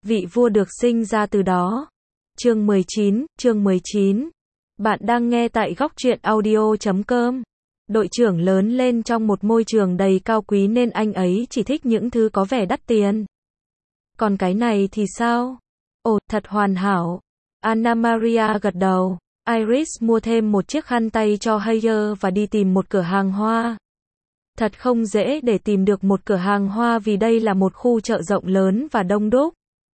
vị vua được sinh ra từ đó. Chương 19. Bạn đang nghe tại góc truyện audio.com. Đội trưởng lớn lên trong một môi trường đầy cao quý nên anh ấy chỉ thích những thứ có vẻ đắt tiền. Còn cái này thì sao? Ồ, thật hoàn hảo. Anna Maria gật đầu. Iris mua thêm một chiếc khăn tay cho Hayer và đi tìm một cửa hàng hoa. Thật không dễ để tìm được một cửa hàng hoa vì đây là một khu chợ rộng lớn và đông đúc.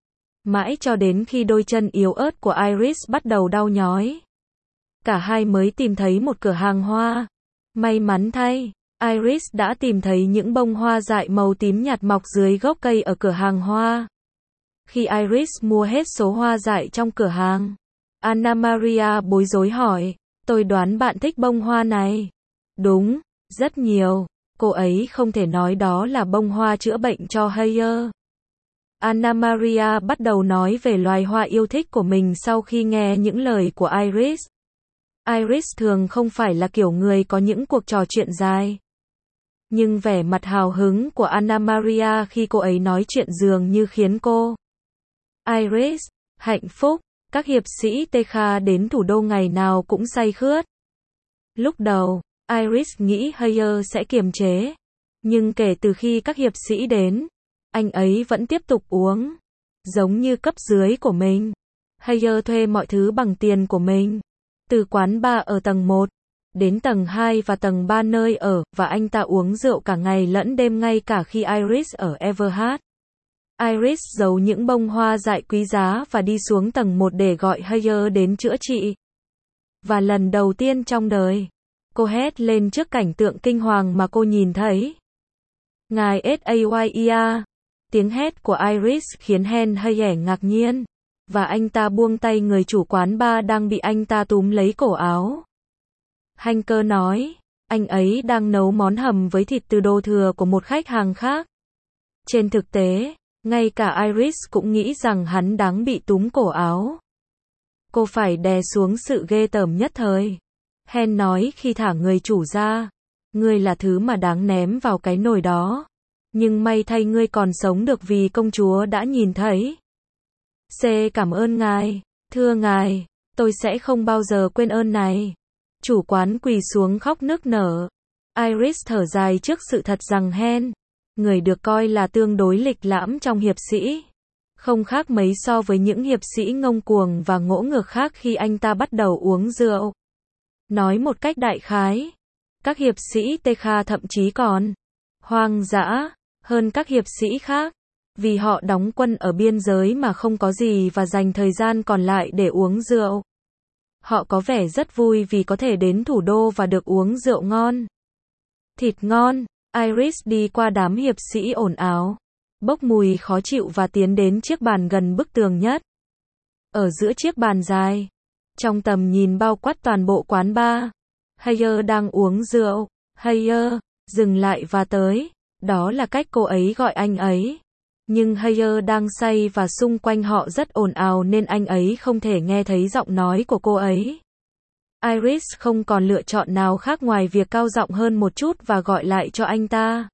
Mãi cho đến khi đôi chân yếu ớt của Iris bắt đầu đau nhói. Cả hai mới tìm thấy một cửa hàng hoa. May mắn thay, Iris đã tìm thấy những bông hoa dại màu tím nhạt mọc dưới gốc cây ở cửa hàng hoa. Khi Iris mua hết số hoa dại trong cửa hàng, Anna Maria bối rối hỏi, tôi đoán bạn thích bông hoa này. Đúng, rất nhiều. Cô ấy không thể nói đó là bông hoa chữa bệnh cho Hayer. Anna Maria bắt đầu nói về loài hoa yêu thích của mình sau khi nghe những lời của Iris. Iris thường không phải là kiểu người có những cuộc trò chuyện dài. Nhưng vẻ mặt hào hứng của Anna Maria khi cô ấy nói chuyện dường như khiến cô Iris hạnh phúc. Các hiệp sĩ Tekha đến thủ đô ngày nào cũng say khướt. Lúc đầu, Iris nghĩ Hayer sẽ kiềm chế. Nhưng kể từ khi các hiệp sĩ đến, anh ấy vẫn tiếp tục uống. Giống như cấp dưới của mình. Hayer thuê mọi thứ bằng tiền của mình. Từ quán bar ở tầng 1, đến tầng 2 và tầng 3 nơi ở, và anh ta uống rượu cả ngày lẫn đêm ngay cả khi Iris ở Everhart. Iris giấu những bông hoa dại quý giá và đi xuống tầng 1 để gọi Hayer đến chữa trị. Và lần đầu tiên trong đời, cô hét lên trước cảnh tượng kinh hoàng mà cô nhìn thấy. Ngài Sayer. Tiếng hét của Iris khiến Hayer ngạc nhiên. Và anh ta buông tay người chủ quán bar đang bị anh ta túm lấy cổ áo. Hanker nói, anh ấy đang nấu món hầm với thịt từ đồ thừa của một khách hàng khác. Trên thực tế, ngay cả Iris cũng nghĩ rằng hắn đáng bị túm cổ áo. Cô phải đè xuống sự ghê tởm nhất thời. Hen nói khi thả người chủ ra, ngươi là thứ mà đáng ném vào cái nồi đó. Nhưng may thay ngươi còn sống được vì công chúa đã nhìn thấy. Cảm ơn ngài, thưa ngài, tôi sẽ không bao giờ quên ơn này. Chủ quán quỳ xuống khóc nức nở. Iris thở dài trước sự thật rằng người được coi là tương đối lịch lãm trong hiệp sĩ. Không khác mấy so với những hiệp sĩ ngông cuồng và ngỗ ngược khác khi anh ta bắt đầu uống rượu. Nói một cách đại khái, các hiệp sĩ Tekha thậm chí còn hoang dã hơn các hiệp sĩ khác. Vì họ đóng quân ở biên giới mà không có gì và dành thời gian còn lại để uống rượu. Họ có vẻ rất vui vì có thể đến thủ đô và được uống rượu ngon. Thịt ngon. Iris đi qua đám hiệp sĩ ồn ào, bốc mùi khó chịu và tiến đến chiếc bàn gần bức tường nhất. Ở giữa chiếc bàn dài, trong tầm nhìn bao quát toàn bộ quán bar, Hayer đang uống rượu. Hayer, dừng lại và tới. Đó là cách cô ấy gọi anh ấy. Nhưng Hayer đang say và xung quanh họ rất ồn ào nên anh ấy không thể nghe thấy giọng nói của cô ấy. Iris không còn lựa chọn nào khác ngoài việc cao giọng hơn một chút và gọi lại cho anh ta.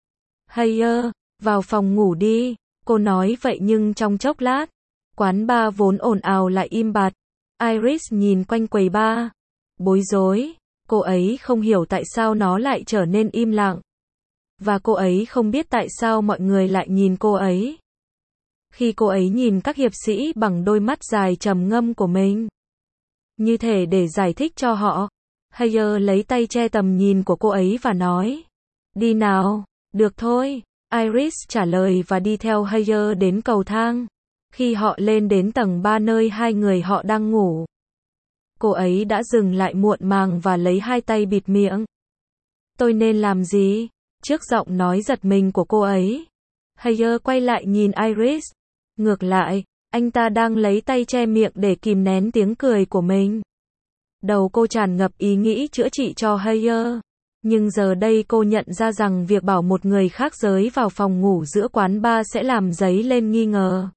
Hayer, vào phòng ngủ đi, cô nói vậy nhưng trong chốc lát, quán bar vốn ồn ào lại im bặt. Iris nhìn quanh quầy bar, bối rối, cô ấy không hiểu tại sao nó lại trở nên im lặng. Và cô ấy không biết tại sao mọi người lại nhìn cô ấy. Khi cô ấy nhìn các hiệp sĩ bằng đôi mắt dài trầm ngâm của mình, như thể để giải thích cho họ, Hayer lấy tay che tầm nhìn của cô ấy và nói, đi nào, được thôi. Iris trả lời và đi theo Hayer đến cầu thang. Khi họ lên đến tầng 3 nơi hai người họ đang ngủ, cô ấy đã dừng lại muộn màng và lấy hai tay bịt miệng. Tôi nên làm gì? Trước giọng nói giật mình của cô ấy, Hayer quay lại nhìn Iris. Ngược lại, anh ta đang lấy tay che miệng để kìm nén tiếng cười của mình. Đầu cô tràn ngập ý nghĩ chữa trị cho Hayer. Nhưng giờ đây cô nhận ra rằng việc bảo một người khác giới vào phòng ngủ giữa quán bar sẽ làm dấy lên nghi ngờ.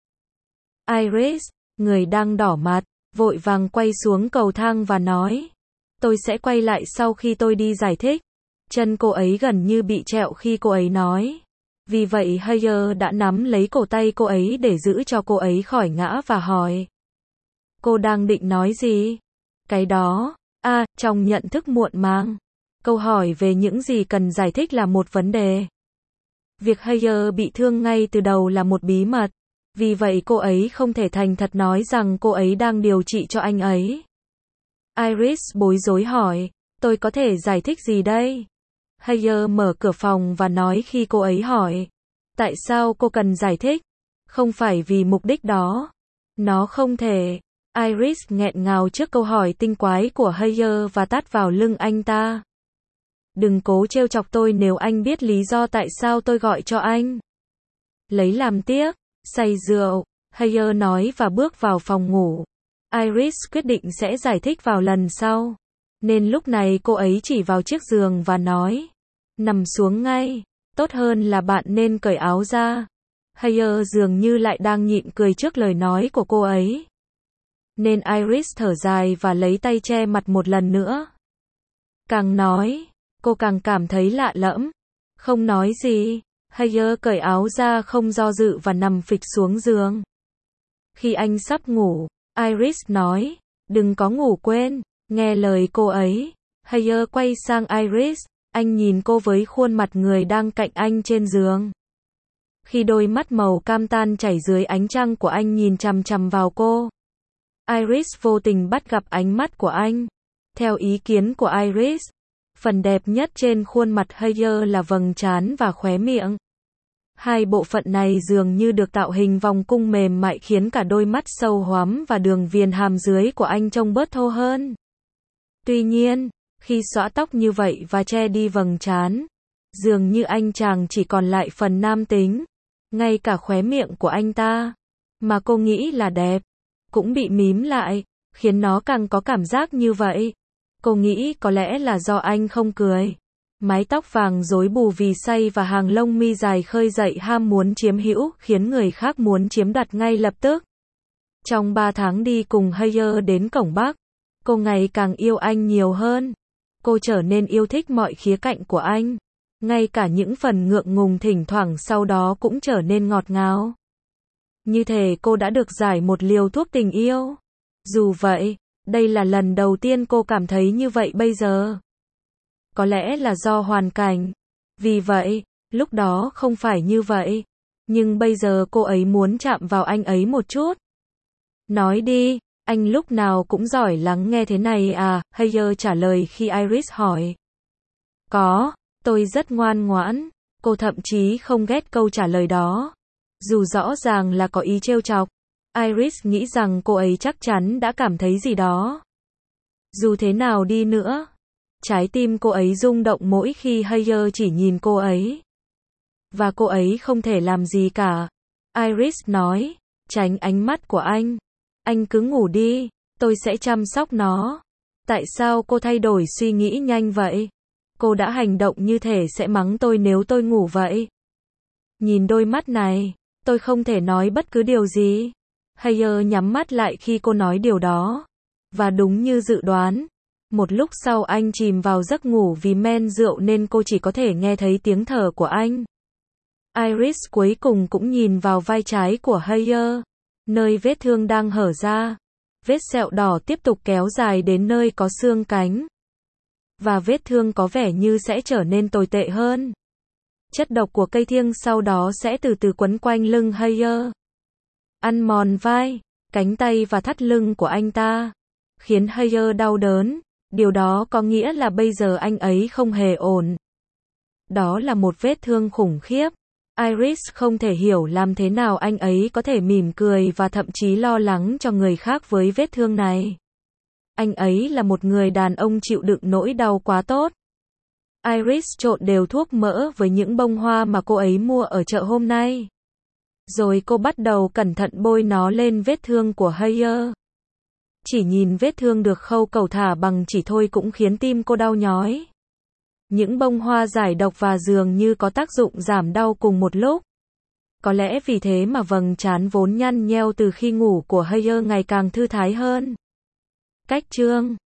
Iris, người đang đỏ mặt, vội vàng quay xuống cầu thang và nói, tôi sẽ quay lại sau khi tôi đi giải thích. Chân cô ấy gần như bị trẹo khi cô ấy nói, Vì vậy Hayer đã nắm lấy cổ tay cô ấy để giữ cho cô ấy khỏi ngã và hỏi. Cô đang định nói gì? Cái đó, trong nhận thức muộn màng. Câu hỏi về những gì cần giải thích là một vấn đề. Việc Hayer bị thương ngay từ đầu là một bí mật. Vì vậy cô ấy không thể thành thật nói rằng cô ấy đang điều trị cho anh ấy. Iris bối rối hỏi, tôi có thể giải thích gì đây? Hayer mở cửa phòng và nói khi cô ấy hỏi. Tại sao cô cần giải thích? Không phải vì mục đích đó. Nó không thể. Iris nghẹn ngào trước câu hỏi tinh quái của Hayer và tát vào lưng anh ta. Đừng cố trêu chọc tôi nếu anh biết lý do tại sao tôi gọi cho anh. Lấy làm tiếc, say rượu, Hayer nói và bước vào phòng ngủ. Iris quyết định sẽ giải thích vào lần sau. Nên lúc này cô ấy chỉ vào chiếc giường và nói. Nằm xuống ngay, tốt hơn là bạn nên cởi áo ra. Hayer dường như lại đang nhịn cười trước lời nói của cô ấy. Nên Iris thở dài và lấy tay che mặt một lần nữa. Càng nói, cô càng cảm thấy lạ lẫm. Không nói gì, Hayer cởi áo ra không do dự và nằm phịch xuống giường. Khi anh sắp ngủ, Iris nói, đừng có ngủ quên, nghe lời cô ấy. Hayer quay sang Iris, anh nhìn cô với khuôn mặt người đang cạnh anh trên giường. Khi đôi mắt màu cam tan chảy dưới ánh trăng của anh nhìn chằm chằm vào cô, Iris vô tình bắt gặp ánh mắt của anh. Theo ý kiến của Iris, phần đẹp nhất trên khuôn mặt Hayer là vầng trán và khóe miệng. Hai bộ phận này dường như được tạo hình vòng cung mềm mại khiến cả đôi mắt sâu hoắm và đường viền hàm dưới của anh trông bớt thô hơn. Tuy nhiên, khi xõa tóc như vậy và che đi vầng trán, dường như anh chàng chỉ còn lại phần nam tính. Ngay cả khóe miệng của anh ta, mà cô nghĩ là đẹp, cũng bị mím lại, khiến nó càng có cảm giác như vậy. Cô nghĩ có lẽ là do anh không cười. Mái tóc vàng rối bù vì say và hàng lông mi dài khơi dậy ham muốn chiếm hữu khiến người khác muốn chiếm đoạt ngay lập tức. Trong 3 tháng đi cùng Hayer đến cổng Bắc, cô ngày càng yêu anh nhiều hơn. Cô trở nên yêu thích mọi khía cạnh của anh. Ngay cả những phần ngượng ngùng thỉnh thoảng sau đó cũng trở nên ngọt ngào. Như thể cô đã được giải một liều thuốc tình yêu. Dù vậy, đây là lần đầu tiên cô cảm thấy như vậy bây giờ. Có lẽ là do hoàn cảnh. Vì vậy, lúc đó không phải như vậy. Nhưng bây giờ cô ấy muốn chạm vào anh ấy một chút. Nói đi, anh lúc nào cũng giỏi lắng nghe thế này à? Hayer trả lời khi Iris hỏi. Có, tôi rất ngoan ngoãn. Cô thậm chí không ghét câu trả lời đó. Dù rõ ràng là có ý trêu chọc, Iris nghĩ rằng cô ấy chắc chắn đã cảm thấy gì đó. Dù thế nào đi nữa, trái tim cô ấy rung động mỗi khi Hayer chỉ nhìn cô ấy. Và cô ấy không thể làm gì cả. Iris nói, tránh ánh mắt của anh. Anh cứ ngủ đi, tôi sẽ chăm sóc nó. Tại sao cô thay đổi suy nghĩ nhanh vậy? Cô đã hành động như thể sẽ mắng tôi nếu tôi ngủ vậy. Nhìn đôi mắt này, tôi không thể nói bất cứ điều gì. Hayer nhắm mắt lại khi cô nói điều đó. Và đúng như dự đoán, một lúc sau anh chìm vào giấc ngủ vì men rượu nên cô chỉ có thể nghe thấy tiếng thở của anh. Iris cuối cùng cũng nhìn vào vai trái của Hayer, nơi vết thương đang hở ra. Vết sẹo đỏ tiếp tục kéo dài đến nơi có xương cánh. Và vết thương có vẻ như sẽ trở nên tồi tệ hơn. Chất độc của cây thiêng sau đó sẽ từ từ quấn quanh lưng Hayer, ăn mòn vai, cánh tay và thắt lưng của anh ta, khiến Hayer đau đớn. Điều đó có nghĩa là bây giờ anh ấy không hề ổn. Đó là một vết thương khủng khiếp. Iris không thể hiểu làm thế nào anh ấy có thể mỉm cười và thậm chí lo lắng cho người khác với vết thương này. Anh ấy là một người đàn ông chịu đựng nỗi đau quá tốt. Iris trộn đều thuốc mỡ với những bông hoa mà cô ấy mua ở chợ hôm nay. Rồi cô bắt đầu cẩn thận bôi nó lên vết thương của Hayer. Chỉ nhìn vết thương được khâu cẩu thả bằng chỉ thôi cũng khiến tim cô đau nhói. Những bông hoa giải độc và dường như có tác dụng giảm đau cùng một lúc. Có lẽ vì thế mà vầng trán vốn nhăn nheo từ khi ngủ của Hayer ngày càng thư thái hơn. Cách chương